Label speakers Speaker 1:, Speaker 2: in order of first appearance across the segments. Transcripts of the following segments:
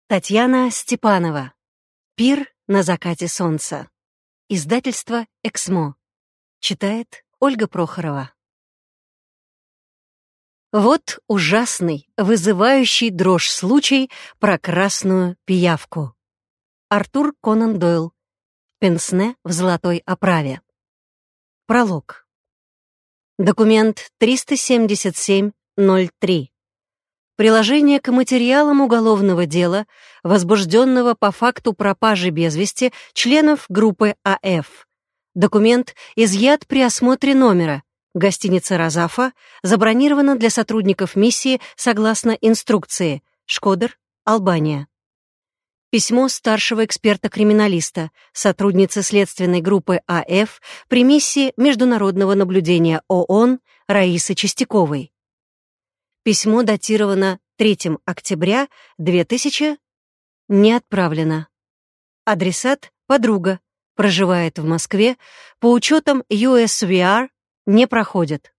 Speaker 1: Татьяна Степанова. «Пир на закате солнца». Издательство «Эксмо». Читает Ольга Прохорова. Вот ужасный, вызывающий дрожь случай про красную пиявку. Артур Конан Дойл. Пенсне в золотой оправе. Пролог. Документ 377-03. Приложение к материалам уголовного дела, возбужденного по факту пропажи без вести членов группы АФ. Документ изъят при осмотре номера. Гостиница «Розафа» забронирована для сотрудников миссии согласно инструкции. Шкодер, Албания. Письмо старшего эксперта-криминалиста, сотрудницы следственной группы АФ при миссии международного наблюдения ООН Раисы Чистяковой. Письмо датировано 3 октября 2000. Не отправлено. Адресат — подруга. Проживает в Москве. По учетам USVR не проходит.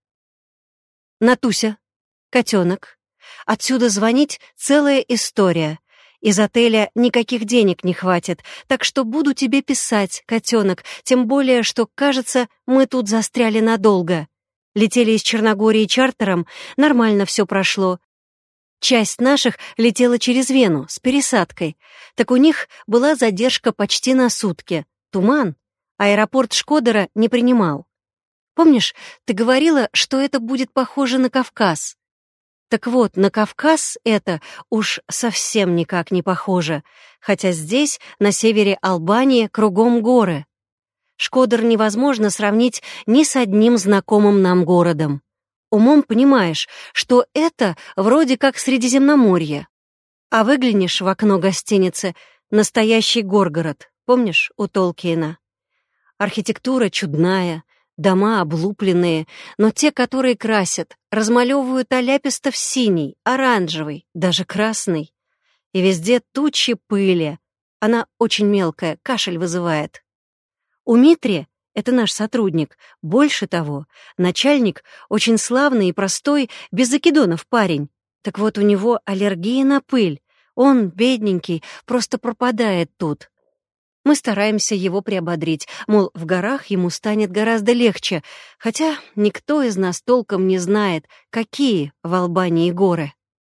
Speaker 1: Натуся. Котенок. Отсюда звонить — целая история. Из отеля никаких денег не хватит, так что буду тебе писать, котенок, тем более, что, кажется, мы тут застряли надолго. Летели из Черногории чартером, нормально все прошло. Часть наших летела через Вену с пересадкой. Так у них была задержка почти на сутки. Туман. Аэропорт Шкодера не принимал. Помнишь, ты говорила, что это будет похоже на Кавказ? Так вот, на Кавказ это уж совсем никак не похоже, хотя здесь, на севере Албании, кругом горы. Шкодер невозможно сравнить ни с одним знакомым нам городом. Умом понимаешь, что это вроде как Средиземноморье. А выглянешь в окно гостиницы — настоящий Горгород, помнишь, у Толкиена? Архитектура чудная, дома облупленные, но те, которые красят, размалевывают аляписто в синий, оранжевый, даже красный. И везде тучи пыли. Она очень мелкая, кашель вызывает. У Митри, это наш сотрудник, больше того, начальник очень славный и простой, без закидонов парень. Так вот, у него аллергия на пыль. Он, бедненький, просто пропадает тут. Мы стараемся его приободрить, мол, в горах ему станет гораздо легче, хотя никто из нас толком не знает, какие в Албании горы.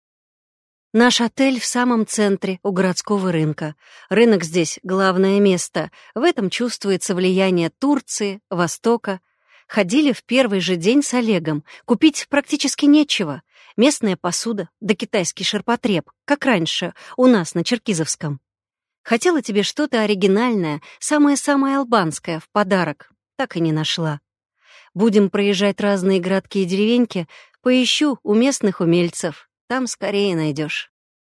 Speaker 1: Наш отель в самом центре, у городского рынка. Рынок здесь — главное место. В этом чувствуется влияние Турции, Востока. Ходили в первый же день с Олегом. Купить практически нечего. Местная посуда, да китайский ширпотреб, как раньше, у нас на Черкизовском. Хотела тебе что-то оригинальное, самое-самое албанское, в подарок. Так и не нашла. Будем проезжать разные городки и деревеньки, поищу у местных умельцев. Там скорее найдешь.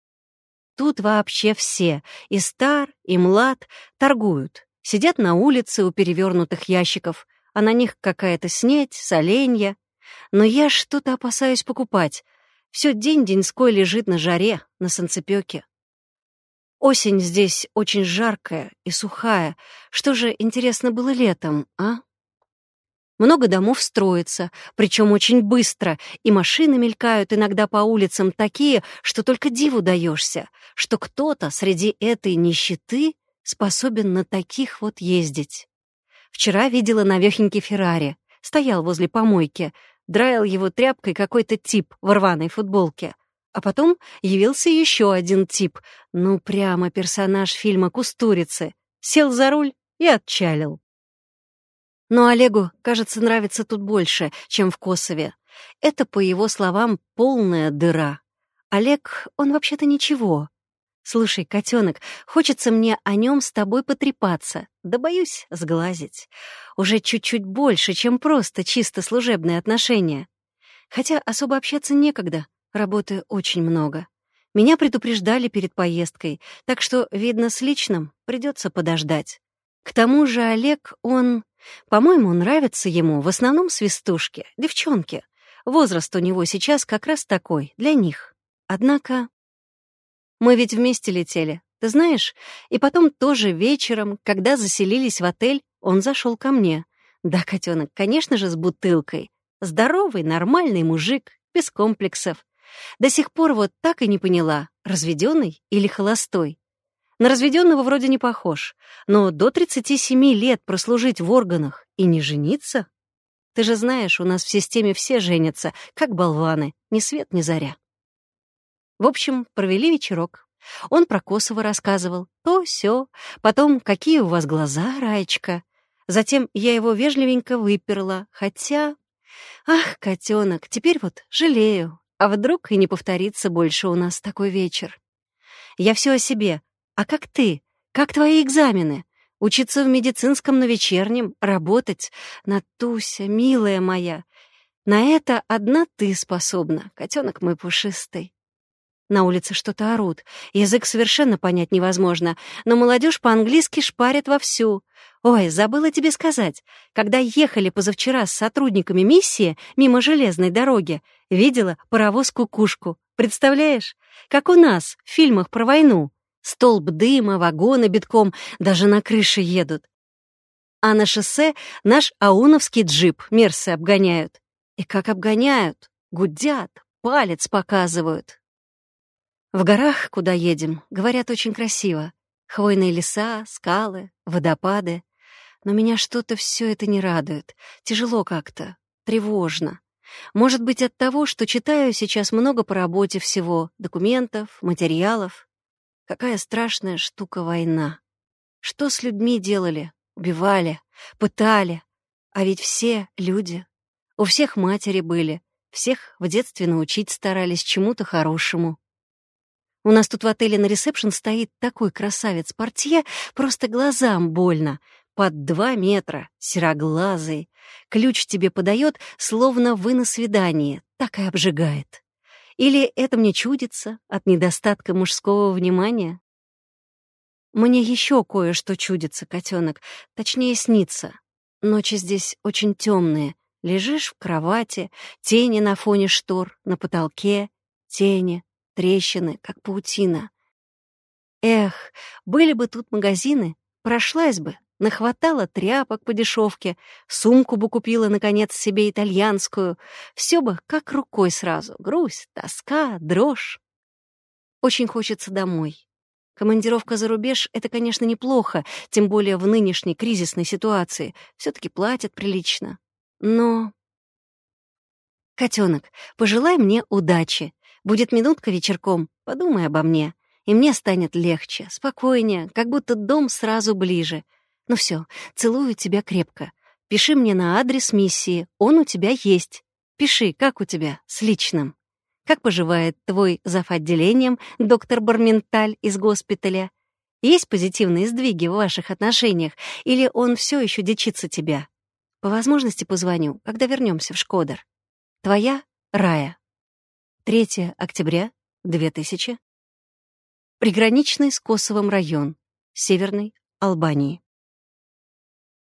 Speaker 1: Тут вообще все, и стар, и млад, торгуют. Сидят на улице у перевернутых ящиков, а на них какая-то снедь, соленья. Но я что-то опасаюсь покупать. Все день-деньской лежит на жаре, на солнцепёке. Осень здесь очень жаркая и сухая. Что же, интересно, было летом, а? Много домов строится, причем очень быстро, и машины мелькают иногда по улицам такие, что только диву даешься, что кто-то среди этой нищеты способен на таких вот ездить. Вчера видела новёхенький Феррари, стоял возле помойки, драил его тряпкой какой-то тип в рваной футболке. А потом явился еще один тип, ну прямо персонаж фильма «Кустурицы», сел за руль и отчалил. Но Олегу, кажется, нравится тут больше, чем в Косове. Это, по его словам, полная дыра. Олег, он вообще-то ничего. Слушай, котенок, хочется мне о нем с тобой потрепаться, да боюсь сглазить. Уже чуть-чуть больше, чем просто чисто служебные отношения. Хотя особо общаться некогда, работы очень много. Меня предупреждали перед поездкой, так что, видно, с личным придется подождать. К тому же Олег, он... По-моему, нравятся ему в основном свистушки, девчонки. Возраст у него сейчас как раз такой, для них. Однако... Мы ведь вместе летели, ты знаешь? И потом тоже вечером, когда заселились в отель, он зашел ко мне. Да, котенок, конечно же, с бутылкой. Здоровый, нормальный мужик, без комплексов. До сих пор вот так и не поняла, разведенный или холостой? На разведенного вроде не похож, но до 37 лет прослужить в органах и не жениться? Ты же знаешь, у нас в системе все женятся, как болваны, ни свет ни заря. В общем, провели вечерок. Он про Косово рассказывал, то сё, потом, какие у вас глаза, Раечка. Затем я его вежливенько выперла, хотя... Ах, котенок, теперь вот жалею, а вдруг и не повторится больше у нас такой вечер. Я все о себе. А как ты? Как твои экзамены? Учиться в медицинском на вечернем, работать? Натуся, милая моя, на это одна ты способна, котенок мой пушистый. На улице что-то орут. Язык совершенно понять невозможно, но молодежь по-английски шпарит вовсю. Ой, забыла тебе сказать. Когда ехали позавчера с сотрудниками миссии мимо железной дороги, видела паровоз-кукушку. Представляешь? Как у нас в фильмах про войну. Столб дыма, вагоны битком, даже на крыше едут. А на шоссе наш ауновский джип мерсы обгоняют. И как обгоняют? Гудят, палец показывают. В горах, куда едем, говорят, очень красиво. Хвойные леса, скалы, водопады. Но меня что-то все это не радует. Тяжело как-то, тревожно. Может быть, от того, что читаю сейчас много по работе всего, документов, материалов. Какая страшная штука война. Что с людьми делали? Убивали, пытали. А ведь все люди. У всех матери были. Всех в детстве научить старались чему-то хорошему. У нас тут в отеле на ресепшн стоит такой красавец-портье, просто глазам больно. Под 2 метра, сероглазый. Ключ тебе подает, словно вы на свидании, так и обжигает. Или это мне чудится от недостатка мужского внимания? Мне еще кое-что чудится, котенок, точнее снится. Ночи здесь очень темные. Лежишь в кровати, тени на фоне штор, на потолке, тени. Трещины, как паутина. Эх, были бы тут магазины, прошлась бы, нахватала тряпок по дешевке, сумку бы купила, наконец, себе итальянскую. Все бы как рукой сразу. Грусть, тоска, дрожь. Очень хочется домой. Командировка за рубеж — это, конечно, неплохо, тем более в нынешней кризисной ситуации. Все-таки платят прилично. Но... Котенок, пожелай мне удачи. Будет минутка вечерком, подумай обо мне, и мне станет легче, спокойнее, как будто дом сразу ближе. Ну все, целую тебя крепко. Пиши мне на адрес миссии, он у тебя есть. Пиши, как у тебя, с личным. Как поживает твой зав. Отделением, доктор Барменталь из госпиталя? Есть позитивные сдвиги в ваших отношениях, или он все еще дичится тебя? По возможности позвоню, когда вернемся в Шкодер. Твоя Рая. 3 октября 2000. Приграничный с Косовом район, Северной Албании.